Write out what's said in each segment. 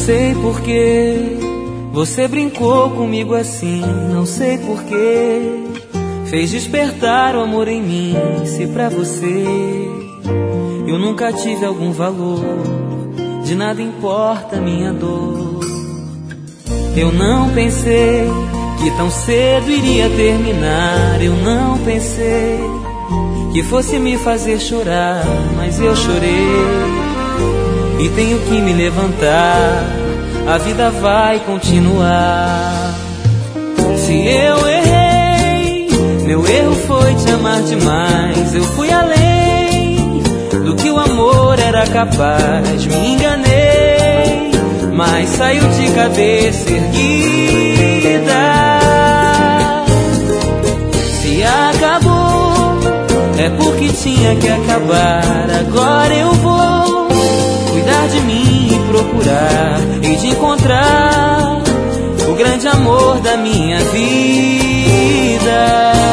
sei porquê você brincou comigo assim, não sei porquê fez despertar o amor em mim. Se pra você eu nunca tive algum valor, de nada importa a minha dor. Eu não pensei que tão cedo iria terminar. Eu não pensei que fosse me fazer chorar, mas eu chorei e tenho que me levantar. A vida vai continuar. Se eu errei, meu erro foi te amar demais. Eu fui além do que o amor era capaz. Me enganei, mas saiu de cabeça erguida. Se acabou, é porque tinha que acabar. Agora eu vou cuidar de mim e procurar, e de encontrar o grande amor da minha vida.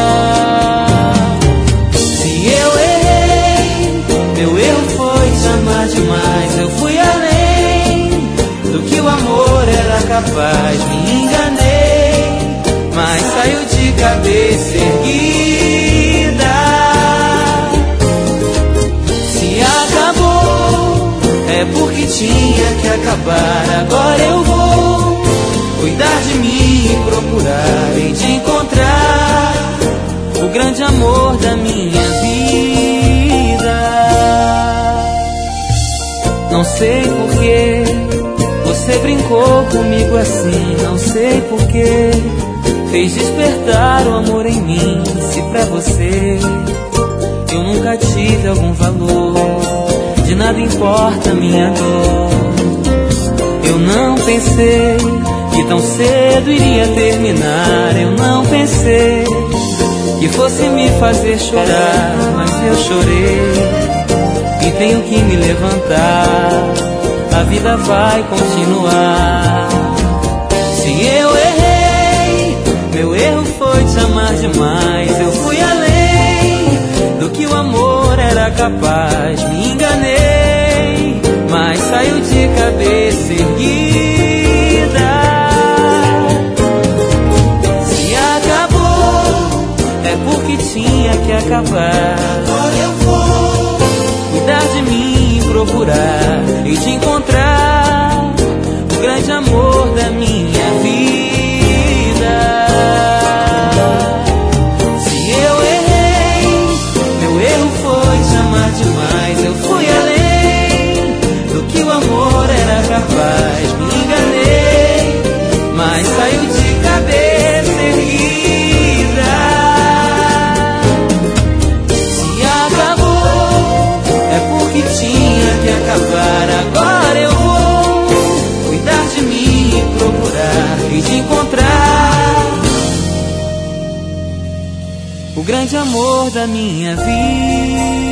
Se eu errei, meu erro foi te amar demais. Eu fui além do que o amor era capaz. Me enganei, mas saiu de cabeça erguida. Se acabou, é porque tinha que acabar. Agora eu vou cuidar de mim e procurar, e de encontrar o grande amor da minha vida. Não sei porquê você brincou comigo assim, não sei porquê fez despertar o amor em mim. Se pra você eu nunca tive algum valor, de nada importa a minha dor. Eu não pensei que tão cedo iria terminar. Eu não pensei que fosse me fazer chorar, mas eu chorei e tenho que me levantar. A vida vai continuar. Se eu errei, meu erro foi te amar demais. Eu fui além do que o amor era capaz. Me enganei, mas saiu de cabeça erguida. Se acabou, é porque tinha que acabar. Agora eu vou cuidar de mim e procurar, e de encontrar o grande amor da minha vida. Se eu errei, meu erro foi te amar demais. Eu fui além do que o amor era capaz. Me enganei, mas saiu de cabeça erguida. Se acabou, é porque tinha que acabar. Agora eu vou cuidar de mim e procurar, e de encontrar o grande amor da minha vida.